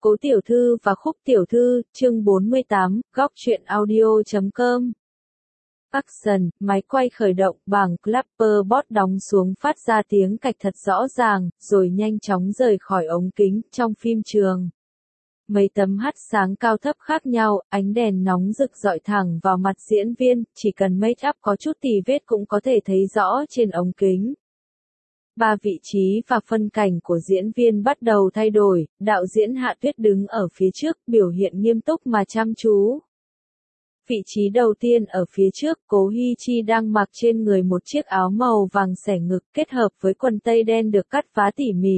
Cố Tiểu Thư và Khúc Tiểu Thư, chương 48, góc truyện audio.com. Action, máy quay khởi động, bảng clapperboard đóng xuống phát ra tiếng cạch thật rõ ràng, rồi nhanh chóng rời khỏi ống kính, trong phim trường. Mấy tấm hắt sáng cao thấp khác nhau, ánh đèn nóng rực rọi thẳng vào mặt diễn viên, chỉ cần make up có chút tì vết cũng có thể thấy rõ trên ống kính. Ba vị trí và phân cảnh của diễn viên bắt đầu thay đổi, đạo diễn Hạ Tuyết đứng ở phía trước, biểu hiện nghiêm túc mà chăm chú. Vị trí đầu tiên ở phía trước, Cố Hi Chi đang mặc trên người một chiếc áo màu vàng xẻ ngực kết hợp với quần tây đen được cắt vá tỉ mỉ.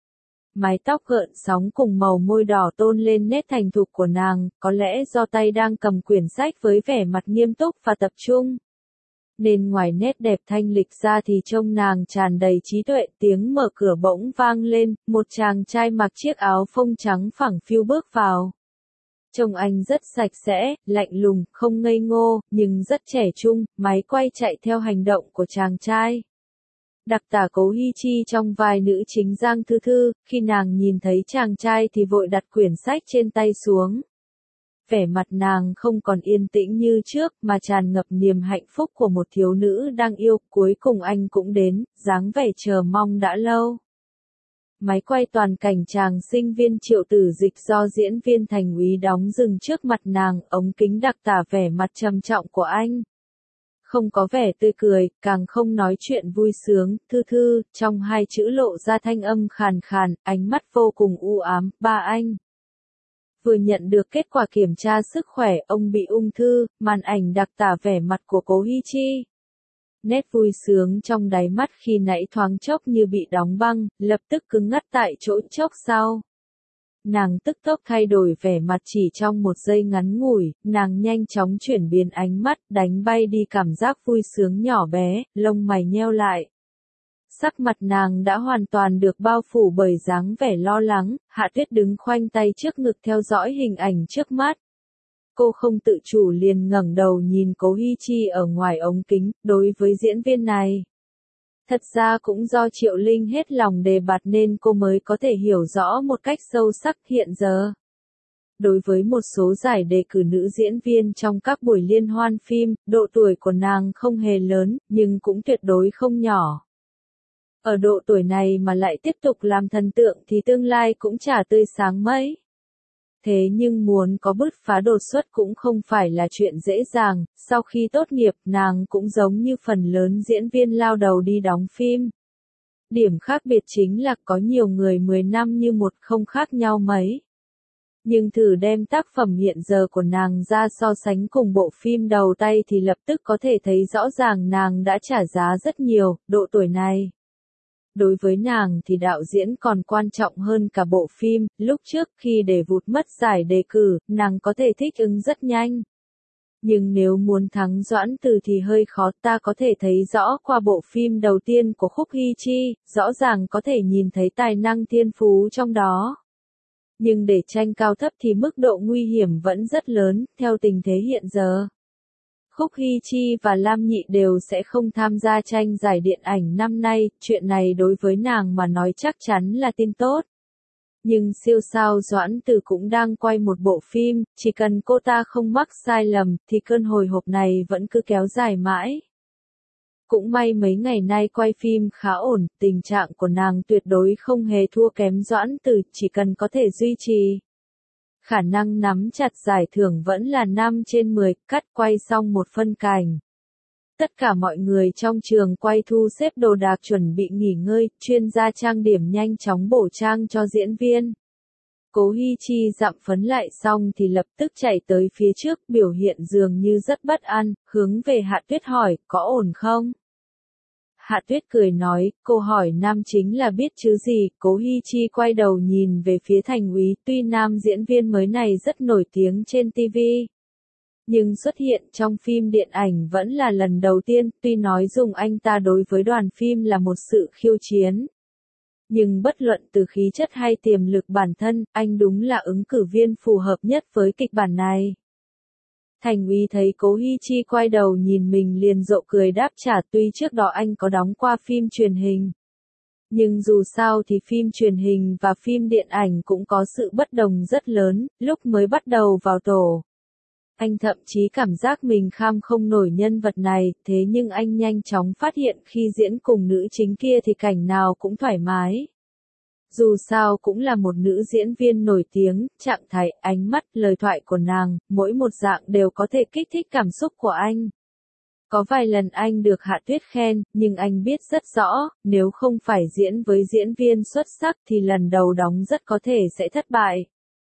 Mái tóc gợn sóng cùng màu môi đỏ tôn lên nét thành thục của nàng, có lẽ do tay đang cầm quyển sách với vẻ mặt nghiêm túc và tập trung. Nên ngoài nét đẹp thanh lịch ra thì trông nàng tràn đầy trí tuệ. Tiếng mở cửa bỗng vang lên, một chàng trai mặc chiếc áo phông trắng phẳng phiu bước vào. Trông anh rất sạch sẽ, lạnh lùng, không ngây ngô, nhưng rất trẻ trung. Máy quay chạy theo hành động của chàng trai. Đặc tả Cố Hi Chi trong vai nữ chính Giang Thư Thư, khi nàng nhìn thấy chàng trai thì vội đặt quyển sách trên tay xuống. Vẻ mặt nàng không còn yên tĩnh như trước mà tràn ngập niềm hạnh phúc của một thiếu nữ đang yêu. Cuối cùng anh cũng đến, dáng vẻ chờ mong đã lâu. Máy quay toàn cảnh chàng sinh viên Triệu Tử Dịch do diễn viên Thành Úy đóng dừng trước mặt nàng, ống kính đặc tả vẻ mặt trầm trọng của anh. Không có vẻ tươi cười, càng không nói chuyện vui sướng. Thư Thư, trong hai chữ lộ ra thanh âm khàn khàn, ánh mắt vô cùng u ám. Ba anh vừa nhận được kết quả kiểm tra sức khỏe, ông bị ung thư. Màn ảnh đặc tả vẻ mặt của Cố Hi Chi. Nét vui sướng trong đáy mắt khi nãy thoáng chốc như bị đóng băng, lập tức cứng ngắt tại chỗ. Chốc sau, nàng tức tốc thay đổi vẻ mặt chỉ trong một giây ngắn ngủi. Nàng nhanh chóng chuyển biến ánh mắt, đánh bay đi cảm giác vui sướng nhỏ bé, lông mày nheo lại. Sắc mặt nàng đã hoàn toàn được bao phủ bởi dáng vẻ lo lắng. Hạ Tuyết đứng khoanh tay trước ngực theo dõi hình ảnh trước mắt. Cô không tự chủ liền ngẩng đầu nhìn Cố Hi Chi ở ngoài ống kính. Đối với diễn viên này, thật ra cũng do Triệu Linh hết lòng đề bạt nên cô mới có thể hiểu rõ một cách sâu sắc. Hiện giờ, đối với một số giải đề cử nữ diễn viên trong các buổi liên hoan phim, độ tuổi của nàng không hề lớn, nhưng cũng tuyệt đối không nhỏ. Ở độ tuổi này mà lại tiếp tục làm thần tượng thì tương lai cũng chả tươi sáng mấy. Thế nhưng muốn có bứt phá đột xuất cũng không phải là chuyện dễ dàng. Sau khi tốt nghiệp, nàng cũng giống như phần lớn diễn viên lao đầu đi đóng phim. Điểm khác biệt chính là có nhiều người 10 năm như một không khác nhau mấy. Nhưng thử đem tác phẩm hiện giờ của nàng ra so sánh cùng bộ phim đầu tay thì lập tức có thể thấy rõ ràng nàng đã trả giá rất nhiều. Độ tuổi này, đối với nàng thì đạo diễn còn quan trọng hơn cả bộ phim. Lúc trước khi để vụt mất giải đề cử, nàng có thể thích ứng rất nhanh. Nhưng nếu muốn thắng Doãn Từ thì hơi khó. Ta có thể thấy rõ qua bộ phim đầu tiên của Khúc Hi Chi, rõ ràng có thể nhìn thấy tài năng thiên phú trong đó. Nhưng để tranh cao thấp thì mức độ nguy hiểm vẫn rất lớn. Theo tình thế hiện giờ, Khúc Hi Chi và Lam Nhị đều sẽ không tham gia tranh giải điện ảnh năm nay. Chuyện này đối với nàng mà nói chắc chắn là tin tốt. Nhưng siêu sao Doãn Từ cũng đang quay một bộ phim, chỉ cần cô ta không mắc sai lầm thì cơn hồi hộp này vẫn cứ kéo dài mãi. Cũng may mấy ngày nay quay phim khá ổn, tình trạng của nàng tuyệt đối không hề thua kém Doãn Từ, chỉ cần có thể duy trì khả năng nắm chặt giải thưởng vẫn là 5 trên 10. Cắt quay xong một phân cảnh, tất cả mọi người trong trường quay thu xếp đồ đạc chuẩn bị nghỉ ngơi. Chuyên gia trang điểm nhanh chóng bổ trang cho diễn viên. Cố Hi Chi dặm phấn lại xong thì lập tức chạy tới phía trước, biểu hiện dường như rất bất an, hướng về Hạ Tuyết hỏi, có ổn không? Hạ Tuyết cười nói, cô hỏi nam chính là biết chứ gì. Cố Hi Chi quay đầu nhìn về phía Thành Úy. Tuy nam diễn viên mới này rất nổi tiếng trên TV, nhưng xuất hiện trong phim điện ảnh vẫn là lần đầu tiên. Tuy nói dùng anh ta đối với đoàn phim là một sự khiêu chiến, nhưng bất luận từ khí chất hay tiềm lực bản thân, anh đúng là ứng cử viên phù hợp nhất với kịch bản này. Thành Úy thấy Cố Hi Chi quay đầu nhìn mình liền rộ cười đáp trả. Tuy trước đó anh có đóng qua phim truyền hình, Nhưng dù sao thì phim truyền hình và phim điện ảnh cũng có sự bất đồng rất lớn, lúc mới bắt đầu vào tổ. Anh thậm chí cảm giác mình kham không nổi nhân vật này, thế nhưng anh nhanh chóng phát hiện khi diễn cùng nữ chính kia thì cảnh nào cũng thoải mái. Dù sao cũng là một nữ diễn viên nổi tiếng, trạng thái, ánh mắt, lời thoại của nàng, mỗi một dạng đều có thể kích thích cảm xúc của anh. Có vài lần anh được Hạ Tuyết khen, nhưng anh biết rất rõ, nếu không phải diễn với diễn viên xuất sắc thì lần đầu đóng rất có thể sẽ thất bại.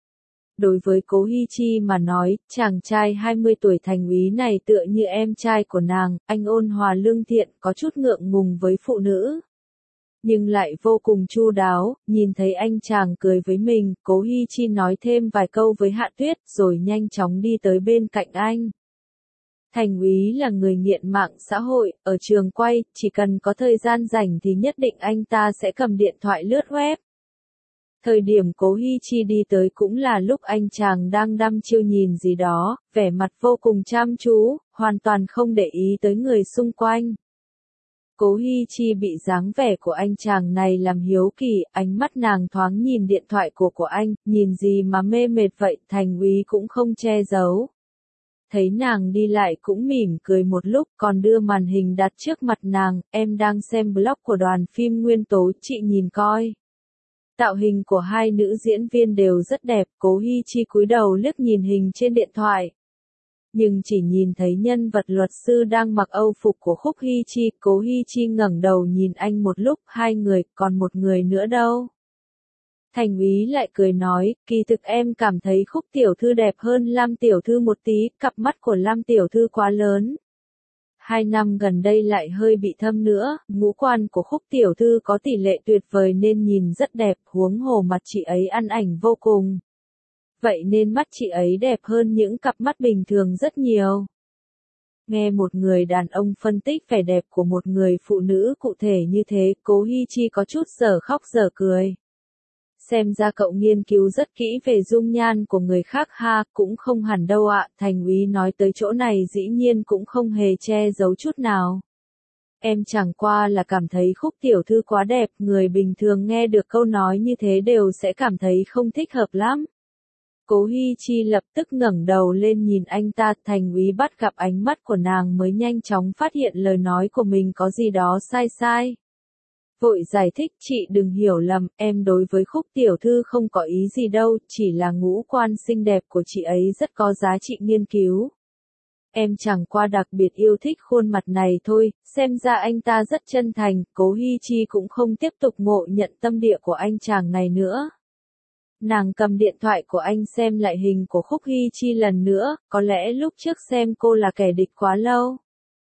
Đối với Cố Hi Chi mà nói, chàng trai 20 tuổi thành úy này tựa như em trai của nàng, anh ôn hòa lương thiện, có chút ngượng ngùng với phụ nữ. Nhưng lại vô cùng chu đáo, nhìn thấy anh chàng cười với mình, Cố Hi Chi nói thêm vài câu với Hạ Tuyết rồi nhanh chóng đi tới bên cạnh anh. Thành úy là người nghiện mạng xã hội, ở trường quay, chỉ cần có thời gian rảnh thì nhất định anh ta sẽ cầm điện thoại lướt web. Thời điểm Cố Hi Chi đi tới cũng là lúc anh chàng đang đăm chiêu nhìn gì đó, vẻ mặt vô cùng chăm chú, hoàn toàn không để ý tới người xung quanh. Cố Hi Chi bị dáng vẻ của anh chàng này làm hiếu kỳ, ánh mắt nàng thoáng nhìn điện thoại của anh, nhìn gì mà mê mệt vậy, thành úy cũng không che giấu. Thấy nàng đi lại cũng mỉm cười một lúc, còn đưa màn hình đặt trước mặt nàng, em đang xem blog của đoàn phim Nguyên Tố, chị nhìn coi. Tạo hình của hai nữ diễn viên đều rất đẹp, Cố Hi Chi cúi đầu liếc nhìn hình trên điện thoại. Nhưng chỉ nhìn thấy nhân vật luật sư đang mặc âu phục của Khúc Hi Chi, Cố Hi Chi ngẩng đầu nhìn anh một lúc, hai người, còn một người nữa đâu? Thành úy lại cười nói, kỳ thực em cảm thấy Khúc tiểu thư đẹp hơn Lam tiểu thư một tí, cặp mắt của Lam tiểu thư quá lớn. 2 năm gần đây lại hơi bị thâm nữa, ngũ quan của Khúc tiểu thư có tỷ lệ tuyệt vời nên nhìn rất đẹp, huống hồ mặt chị ấy ăn ảnh vô cùng. Vậy nên mắt chị ấy đẹp hơn những cặp mắt bình thường rất nhiều. Nghe một người đàn ông phân tích vẻ đẹp của một người phụ nữ cụ thể như thế, Cố Hi Chi có chút dở khóc dở cười. Xem ra cậu nghiên cứu rất kỹ về dung nhan của người khác ha, cũng không hẳn đâu ạ, thành úy nói tới chỗ này dĩ nhiên cũng không hề che giấu chút nào. Em chẳng qua là cảm thấy Khúc tiểu thư quá đẹp, người bình thường nghe được câu nói như thế đều sẽ cảm thấy không thích hợp lắm. Cố Hi Chi lập tức ngẩng đầu lên nhìn anh ta, thành úy bắt gặp ánh mắt của nàng mới nhanh chóng phát hiện lời nói của mình có gì đó sai sai. Vội giải thích, chị đừng hiểu lầm, em đối với Khúc tiểu thư không có ý gì đâu, chỉ là ngũ quan xinh đẹp của chị ấy rất có giá trị nghiên cứu. Em chẳng qua đặc biệt yêu thích khuôn mặt này thôi, xem ra anh ta rất chân thành, Cố Hi Chi cũng không tiếp tục ngộ nhận tâm địa của anh chàng này nữa. Nàng cầm điện thoại của anh xem lại hình của Khúc Hi Chi lần nữa, có lẽ lúc trước xem cô là kẻ địch quá lâu.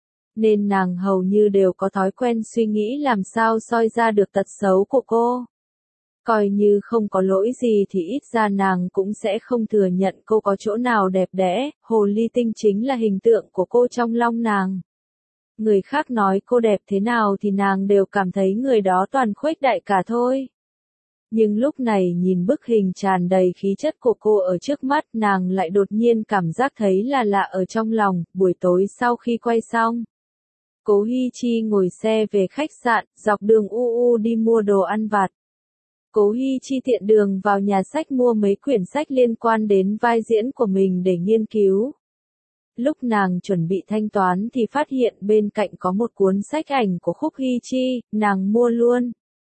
Nên nàng hầu như đều có thói quen suy nghĩ làm sao soi ra được tật xấu của cô. Coi như không có lỗi gì thì ít ra nàng cũng sẽ không thừa nhận cô có chỗ nào đẹp đẽ, hồ ly tinh chính là hình tượng của cô trong lòng nàng. Người khác nói cô đẹp thế nào thì nàng đều cảm thấy người đó toàn khuếch đại cả thôi. Nhưng lúc này nhìn bức hình tràn đầy khí chất của cô ở trước mắt, nàng lại đột nhiên cảm giác thấy là lạ ở trong lòng. Buổi tối sau khi quay xong, Cố Hi Chi ngồi xe về khách sạn, dọc đường u đi mua đồ ăn vặt. Cố Hi Chi tiện đường vào nhà sách mua mấy quyển sách liên quan đến vai diễn của mình để nghiên cứu. Lúc nàng chuẩn bị thanh toán thì phát hiện bên cạnh có một cuốn sách ảnh của Khúc Hi Chi, nàng mua luôn.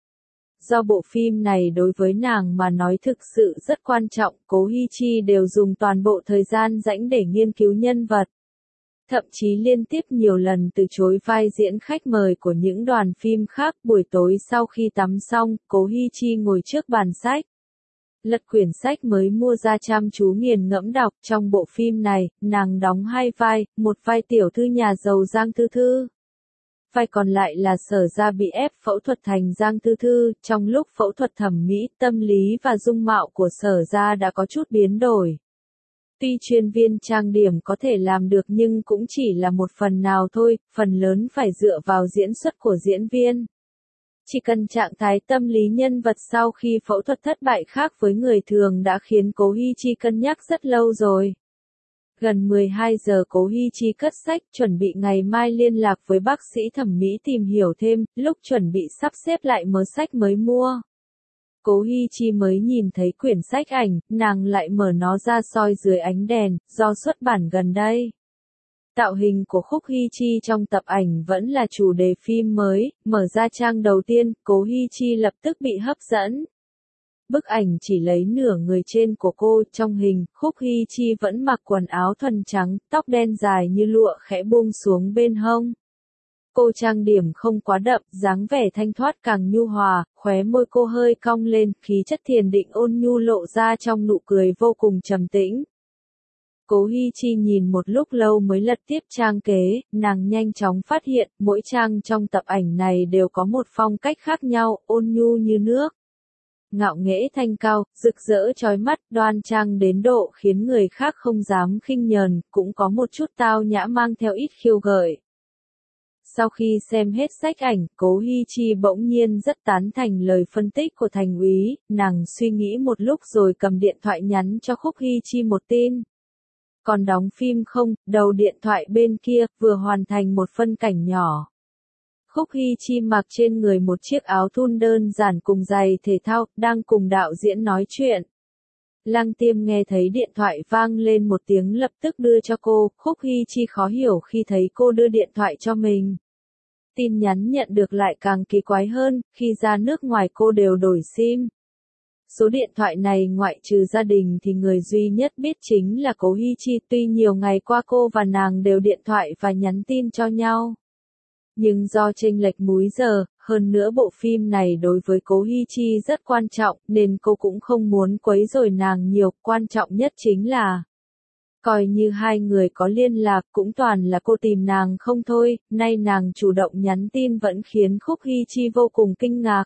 Do bộ phim này đối với nàng mà nói thực sự rất quan trọng, Cố Hi Chi đều dùng toàn bộ thời gian rảnh để nghiên cứu nhân vật. Thậm chí liên tiếp nhiều lần từ chối vai diễn khách mời của những đoàn phim khác. Buổi tối sau khi tắm xong, Cố Hi Chi ngồi trước bàn sách. Lật quyển sách mới mua ra chăm chú nghiền ngẫm đọc. Trong bộ phim này, nàng đóng hai vai, một vai tiểu thư nhà giàu Giang Thư Thư. Vai còn lại là Sở Gia bị ép phẫu thuật thành Giang Thư Thư. Trong lúc phẫu thuật thẩm mỹ, tâm lý và dung mạo của Sở Gia đã có chút biến đổi. Tuy chuyên viên trang điểm có thể làm được nhưng cũng chỉ là một phần nào thôi, phần lớn phải dựa vào diễn xuất của diễn viên. Chỉ cần trạng thái tâm lý nhân vật sau khi phẫu thuật thất bại khác với người thường đã khiến Cố Hi Chi cân nhắc rất lâu rồi. Gần 12 giờ Cố Hi Chi cất sách, chuẩn bị ngày mai liên lạc với bác sĩ thẩm mỹ tìm hiểu thêm, lúc chuẩn bị sắp xếp lại mớ sách mới mua. Cố Hi Chi mới nhìn thấy quyển sách ảnh, nàng lại mở nó ra soi dưới ánh đèn, do xuất bản gần đây. Tạo hình của Khúc Hi Chi trong tập ảnh vẫn là chủ đề phim mới, mở ra trang đầu tiên, Cố Hi Chi lập tức bị hấp dẫn. Bức ảnh chỉ lấy nửa người trên của cô, trong hình, Khúc Hi Chi vẫn mặc quần áo thuần trắng, tóc đen dài như lụa khẽ buông xuống bên hông. Cô trang điểm không quá đậm, dáng vẻ thanh thoát càng nhu hòa, khóe môi cô hơi cong lên, khí chất thiền định ôn nhu lộ ra trong nụ cười vô cùng trầm tĩnh. Cố Hi Chi nhìn một lúc lâu mới lật tiếp trang kế, nàng nhanh chóng phát hiện, mỗi trang trong tập ảnh này đều có một phong cách khác nhau, ôn nhu như nước. Ngạo nghễ thanh cao, rực rỡ chói mắt, đoan trang đến độ khiến người khác không dám khinh nhờn, cũng có một chút tao nhã mang theo ít khiêu gợi. Sau khi xem hết sách ảnh, Cố Hi Chi bỗng nhiên rất tán thành lời phân tích của thành úy, nàng suy nghĩ một lúc rồi cầm điện thoại nhắn cho Khúc Hi Chi một tin. Còn đóng phim không, đầu điện thoại bên kia, vừa hoàn thành một phân cảnh nhỏ. Khúc Hi Chi mặc trên người một chiếc áo thun đơn giản cùng giày thể thao, đang cùng đạo diễn nói chuyện. Lăng Tiêm nghe thấy điện thoại vang lên một tiếng lập tức đưa cho cô, Khúc Hi Chi khó hiểu khi thấy cô đưa điện thoại cho mình. Tin nhắn nhận được lại càng kỳ quái hơn, khi ra nước ngoài cô đều đổi SIM. Số điện thoại này ngoại trừ gia đình thì người duy nhất biết chính là Cố Hi Chi, tuy nhiều ngày qua cô và nàng đều điện thoại và nhắn tin cho nhau. Nhưng do chênh lệch múi giờ, hơn nữa bộ phim này đối với Cố Hi Chi rất quan trọng, nên cô cũng không muốn quấy rầy nàng nhiều, quan trọng nhất chính là coi như hai người có liên lạc cũng toàn là cô tìm nàng không thôi, nay nàng chủ động nhắn tin vẫn khiến Khúc Hi Chi vô cùng kinh ngạc.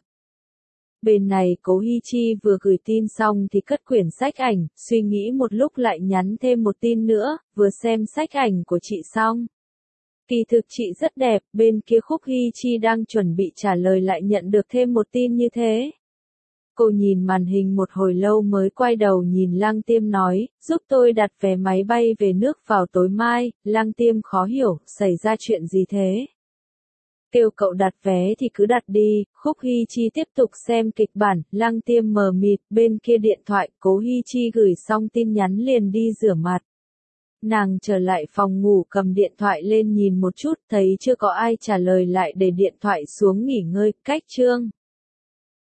Bên này Cố Hi Chi vừa gửi tin xong thì cất quyển sách ảnh, suy nghĩ một lúc lại nhắn thêm một tin nữa, vừa xem sách ảnh của chị xong. Kỳ thực chị rất đẹp, bên kia Khúc Hi Chi đang chuẩn bị trả lời lại nhận được thêm một tin như thế. Cô nhìn màn hình một hồi lâu mới quay đầu nhìn Lăng Tiêm nói, giúp tôi đặt vé máy bay về nước vào tối mai. Lăng Tiêm khó hiểu, xảy ra chuyện gì thế? Kêu cậu đặt vé thì cứ đặt đi. Khúc Hi Chi tiếp tục xem kịch bản, Lăng Tiêm mờ mịt, bên kia điện thoại, Cố Hi Chi gửi xong tin nhắn liền đi rửa mặt. Nàng trở lại phòng ngủ cầm điện thoại lên nhìn một chút, thấy chưa có ai trả lời lại để điện thoại xuống nghỉ ngơi, cách chương.